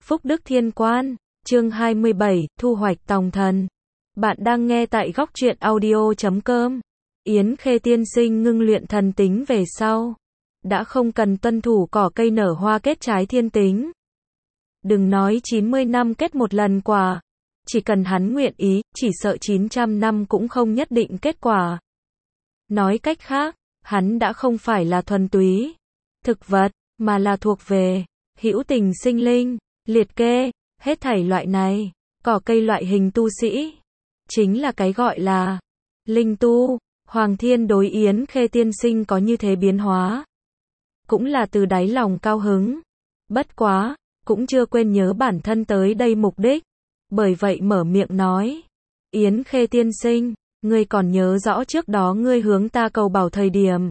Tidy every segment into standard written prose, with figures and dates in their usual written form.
Phúc Đức Thiên Quan, chương 27, thu hoạch tòng thần. Bạn đang nghe tại góc truyện audio.com. Yến Khê tiên sinh ngưng luyện thần tính về sau. Đã không cần tuân thủ cỏ cây nở hoa kết trái thiên tính. Đừng nói 90 năm kết một lần quả. Chỉ cần hắn nguyện ý, chỉ sợ 900 năm cũng không nhất định kết quả. Nói cách khác, hắn đã không phải là thuần túy thực vật, mà là thuộc về hữu tình sinh linh, liệt kê, hết thảy loại này, cỏ cây loại hình tu sĩ. Chính là cái gọi là linh tu. Hoàng Thiên đối Yến Khê tiên sinh có như thế biến hóa. Cũng là từ đáy lòng cao hứng. Bất quá, cũng chưa quên nhớ bản thân tới đây mục đích. Bởi vậy mở miệng nói. Yến Khê tiên sinh, ngươi còn nhớ rõ trước đó ngươi hướng ta cầu bảo thời điểm.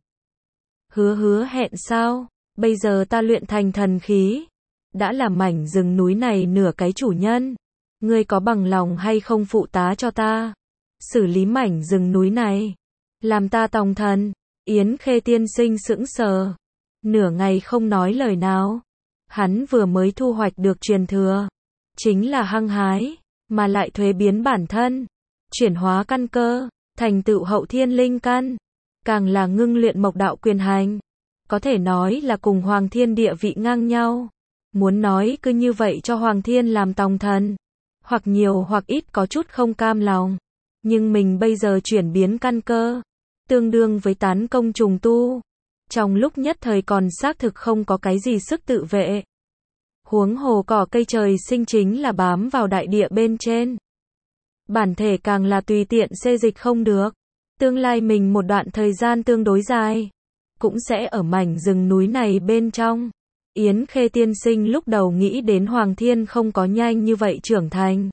Hứa hẹn sao? Bây giờ ta luyện thành thần khí. Đã làm mảnh rừng núi này nửa cái chủ nhân. Ngươi có bằng lòng hay không phụ tá cho ta? Xử lý mảnh rừng núi này. Làm ta tòng thần. Yến Khê tiên sinh sững sờ. Nửa ngày không nói lời nào. Hắn vừa mới thu hoạch được truyền thừa. Chính là hăng hái. Mà lại thuế biến bản thân. Chuyển hóa căn cơ. Thành tựu hậu thiên linh căn. Càng là ngưng luyện mộc đạo quyền hành. Có thể nói là cùng Hoàng Thiên địa vị ngang nhau. Muốn nói cứ như vậy cho Hoàng Thiên làm tòng thần. Hoặc nhiều hoặc ít có chút không cam lòng. Nhưng mình bây giờ chuyển biến căn cơ. Tương đương với tán công trùng tu. Trong lúc nhất thời còn xác thực không có cái gì sức tự vệ. Huống hồ cỏ cây trời sinh chính là bám vào đại địa bên trên. Bản thể càng là tùy tiện xê dịch không được. Tương lai mình một đoạn thời gian tương đối dài. Cũng sẽ ở mảnh rừng núi này bên trong. Yến Khê tiên sinh lúc đầu nghĩ đến Hoàng Thiên không có nhanh như vậy trưởng thành.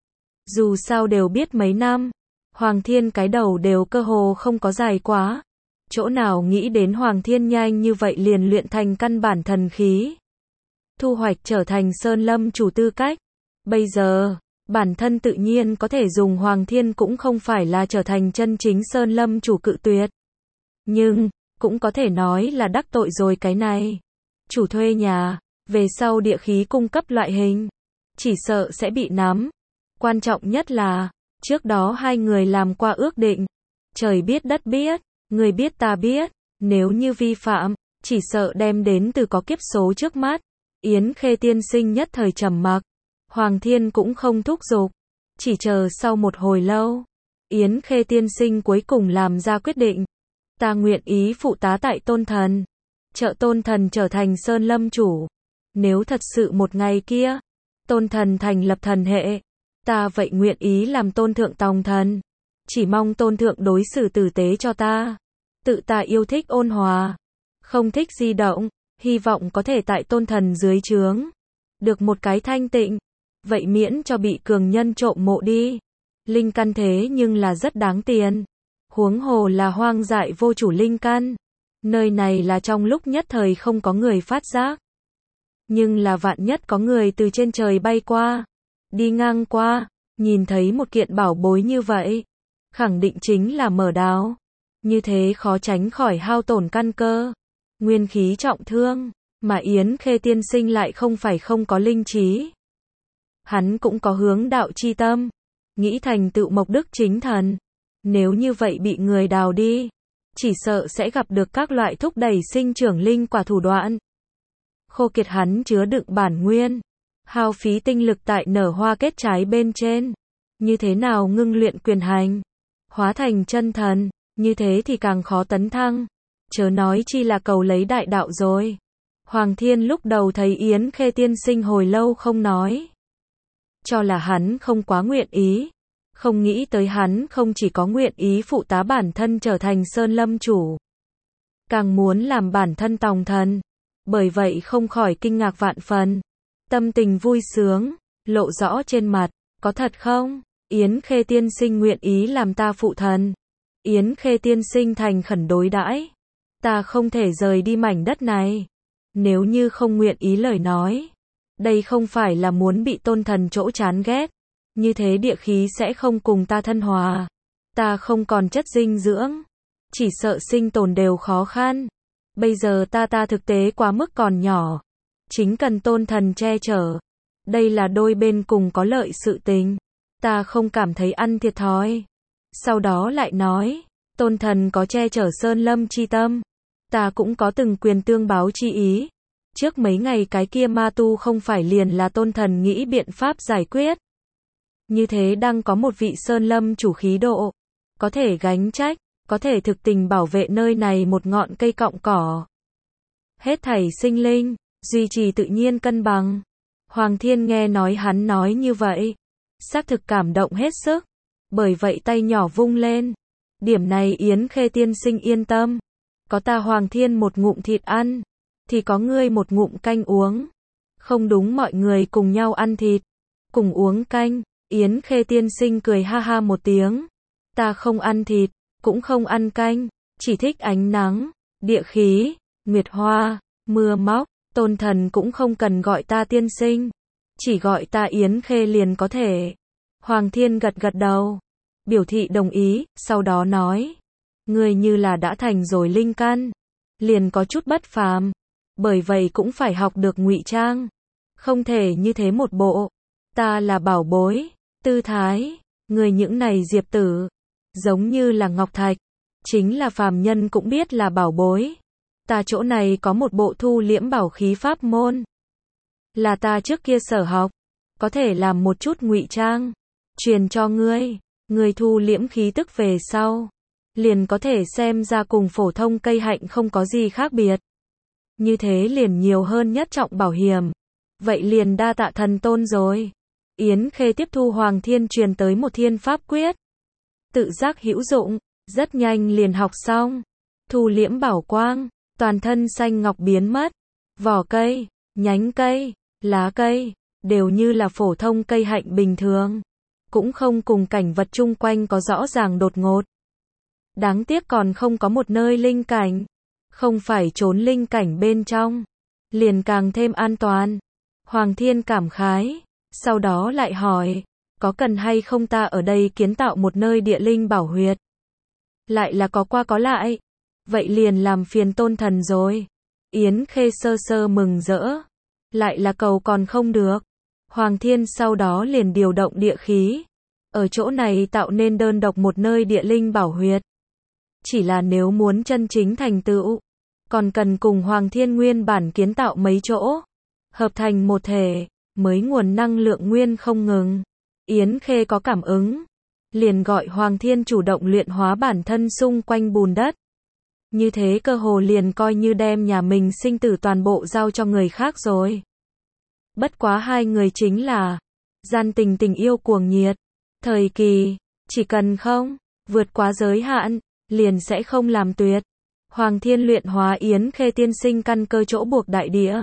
Dù sao đều biết mấy năm. Hoàng Thiên cái đầu đều cơ hồ không có dài quá. Chỗ nào nghĩ đến Hoàng Thiên nhanh như vậy liền luyện thành căn bản thần khí. Thu hoạch trở thành Sơn Lâm chủ tư cách. Bây giờ, bản thân tự nhiên có thể dùng Hoàng Thiên cũng không phải là trở thành chân chính Sơn Lâm chủ cự tuyệt. Nhưng, cũng có thể nói là đắc tội rồi cái này. Chủ thuê nhà, về sau địa khí cung cấp loại hình. Chỉ sợ sẽ bị nắm. Quan trọng nhất là, trước đó hai người làm qua ước định. Trời biết đất biết, người biết ta biết. Nếu như vi phạm, chỉ sợ đem đến từ có kiếp số trước mắt. Yến Khê tiên sinh nhất thời trầm mặc. Hoàng Thiên cũng không thúc giục. Chỉ chờ sau một hồi lâu. Yến Khê tiên sinh cuối cùng làm ra quyết định. Ta nguyện ý phụ tá tại tôn thần. Trợ tôn thần trở thành Sơn Lâm chủ. Nếu thật sự một ngày kia, tôn thần thành lập thần hệ. Ta vậy nguyện ý làm tôn thượng tòng thần. Chỉ mong tôn thượng đối xử tử tế cho ta. Tự ta yêu thích ôn hòa. Không thích di động. Hy vọng có thể tại tôn thần dưới trướng. Được một cái thanh tịnh. Vậy miễn cho bị cường nhân trộm mộ đi. Linh căn thế nhưng là rất đáng tiền. Huống hồ là hoang dại vô chủ linh căn. Nơi này là trong lúc nhất thời không có người phát giác. Nhưng là vạn nhất có người từ trên trời bay qua. Đi ngang qua. Nhìn thấy một kiện bảo bối như vậy. Khẳng định chính là mở đáo. Như thế khó tránh khỏi hao tổn căn cơ. Nguyên khí trọng thương. Mà Yến Khê tiên sinh lại không phải không có linh trí. Hắn cũng có hướng đạo chi tâm. Nghĩ thành tựu mộc đức chính thần. Nếu như vậy bị người đào đi. Chỉ sợ sẽ gặp được các loại thúc đẩy sinh trưởng linh quả thủ đoạn. Khô kiệt hắn chứa đựng bản nguyên. Hao phí tinh lực tại nở hoa kết trái bên trên. Như thế nào ngưng luyện quyền hành. Hóa thành chân thần. Như thế thì càng khó tấn thăng. Chớ nói chi là cầu lấy đại đạo rồi. Hoàng Thiên lúc đầu thấy Yến Khê tiên sinh hồi lâu không nói. Cho là hắn không quá nguyện ý. Không nghĩ tới hắn không chỉ có nguyện ý phụ tá bản thân trở thành Sơn Lâm chủ. Càng muốn làm bản thân tòng thần. Bởi vậy không khỏi kinh ngạc vạn phần. Tâm tình vui sướng, lộ rõ trên mặt. Có thật không? Yến Khê tiên sinh nguyện ý làm ta phụ thần. Yến Khê tiên sinh thành khẩn đối đãi. Ta không thể rời đi mảnh đất này. Nếu như không nguyện ý lời nói. Đây không phải là muốn bị tôn thần chỗ chán ghét. Như thế địa khí sẽ không cùng ta thân hòa. Ta không còn chất dinh dưỡng. Chỉ sợ sinh tồn đều khó khăn. Bây giờ ta thực tế quá mức còn nhỏ. Chính cần tôn thần che chở. Đây là đôi bên cùng có lợi sự tình. Ta không cảm thấy ăn thiệt thòi. Sau đó lại nói, tôn thần có che chở sơn lâm chi tâm. Ta cũng có từng quyền tương báo chi ý. Trước mấy ngày cái kia ma tu không phải liền là tôn thần nghĩ biện pháp giải quyết. Như thế đang có một vị sơn lâm chủ khí độ. Có thể gánh trách, có thể thực tình bảo vệ nơi này một ngọn cây cọng cỏ. Hết thảy sinh linh, duy trì tự nhiên cân bằng. Hoàng Thiên nghe nói hắn nói như vậy. Xác thực cảm động hết sức. Bởi vậy tay nhỏ vung lên. Điểm này Yến Khê tiên sinh yên tâm. Có ta Hoàng Thiên một ngụm thịt ăn. Thì có ngươi một ngụm canh uống. Không đúng mọi người cùng nhau ăn thịt. Cùng uống canh. Yến Khê tiên sinh cười ha ha một tiếng. Ta không ăn thịt. Cũng không ăn canh. Chỉ thích ánh nắng. Địa khí. Nguyệt hoa. Mưa móc. Tôn thần cũng không cần gọi ta tiên sinh. Chỉ gọi ta Yến Khê liền có thể. Hoàng Thiên gật gật đầu. Biểu thị đồng ý. Sau đó nói. Ngươi như là đã thành rồi linh căn. Liền có chút bất phàm. Bởi vậy cũng phải học được ngụy trang. Không thể như thế một bộ. Ta là bảo bối. Tư thái. Người những này diệp tử. Giống như là ngọc thạch. Chính là phàm nhân cũng biết là bảo bối. Ta chỗ này có một bộ thu liễm bảo khí pháp môn. Là ta trước kia sở học. Có thể làm một chút ngụy trang. Truyền cho ngươi. Ngươi thu liễm khí tức về sau. Liền có thể xem ra cùng phổ thông cây hạnh không có gì khác biệt. Như thế liền nhiều hơn nhất trọng bảo hiểm. Vậy liền đa tạ thần tôn rồi. Yến Khê tiếp thu Hoàng Thiên truyền tới một thiên pháp quyết. Tự giác hữu dụng. Rất nhanh liền học xong. Thu liễm bảo quang. Toàn thân xanh ngọc biến mất. Vỏ cây, nhánh cây, lá cây, đều như là phổ thông cây hạnh bình thường. Cũng không cùng cảnh vật chung quanh có rõ ràng đột ngột. Đáng tiếc còn không có một nơi linh cảnh. Không phải trốn linh cảnh bên trong. Liền càng thêm an toàn. Hoàng Thiên cảm khái. Sau đó lại hỏi. Có cần hay không ta ở đây kiến tạo một nơi địa linh bảo huyệt? Lại là có qua có lại. Vậy liền làm phiền tôn thần rồi. Yến Khê sơ sơ mừng rỡ. Lại là cầu còn không được. Hoàng Thiên sau đó liền điều động địa khí. Ở chỗ này tạo nên đơn độc một nơi địa linh bảo huyệt. Chỉ là nếu muốn chân chính thành tựu. Còn cần cùng Hoàng Thiên nguyên bản kiến tạo mấy chỗ. Hợp thành một thể. Mới nguồn năng lượng nguyên không ngừng. Yến Khê có cảm ứng. Liền gọi Hoàng Thiên chủ động luyện hóa bản thân xung quanh bùn đất. Như thế cơ hồ liền coi như đem nhà mình sinh tử toàn bộ giao cho người khác rồi. Bất quá hai người chính là gian tình tình yêu cuồng nhiệt. Thời kỳ, chỉ cần không vượt quá giới hạn, liền sẽ không làm tuyệt. Hoàng Thiên luyện hóa Yến Khê tiên sinh căn cơ chỗ buộc đại địa.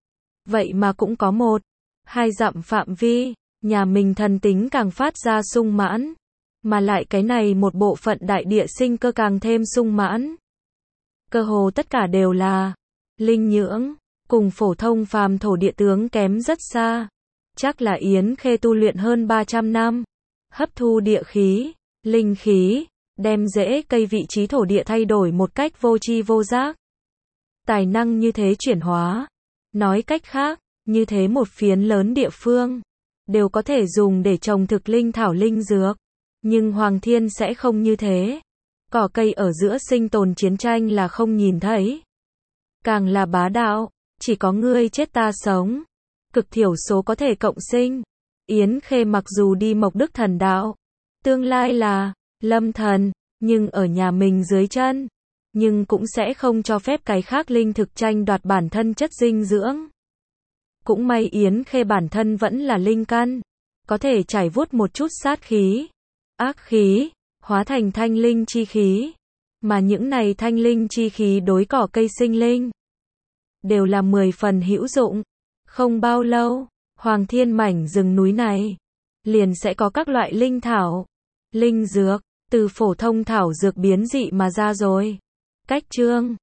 Vậy mà cũng có 1-2 dặm phạm vi, nhà mình thần tính càng phát ra sung mãn. Mà lại cái này một bộ phận đại địa sinh cơ càng thêm sung mãn. Cơ hồ tất cả đều là linh nhưỡng, cùng phổ thông phàm thổ địa tướng kém rất xa. Chắc là Yến Khê tu luyện hơn 300 năm, hấp thu địa khí, linh khí, đem rễ cây vị trí thổ địa thay đổi một cách vô tri vô giác. Tài năng như thế chuyển hóa, nói cách khác, như thế một phiến lớn địa phương, đều có thể dùng để trồng thực linh thảo linh dược. Nhưng Hoàng Thiên sẽ không như thế. Cỏ cây ở giữa sinh tồn chiến tranh là không nhìn thấy. Càng là bá đạo, chỉ có ngươi chết ta sống. Cực thiểu số có thể cộng sinh. Yến Khê mặc dù đi Mộc Đức thần đạo, tương lai là lâm thần, nhưng ở nhà mình dưới chân. Nhưng cũng sẽ không cho phép cái khác linh thực tranh đoạt bản thân chất dinh dưỡng. Cũng may Yến Khê bản thân vẫn là linh căn. Có thể trải vuốt một chút sát khí, ác khí, hóa thành thanh linh chi khí. Mà những này thanh linh chi khí đối cỏ cây sinh linh đều là 10 phần hữu dụng. Không bao lâu, Hoàng Thiên mảnh rừng núi này liền sẽ có các loại linh thảo, linh dược, từ phổ thông thảo dược biến dị mà ra rồi. Cách chương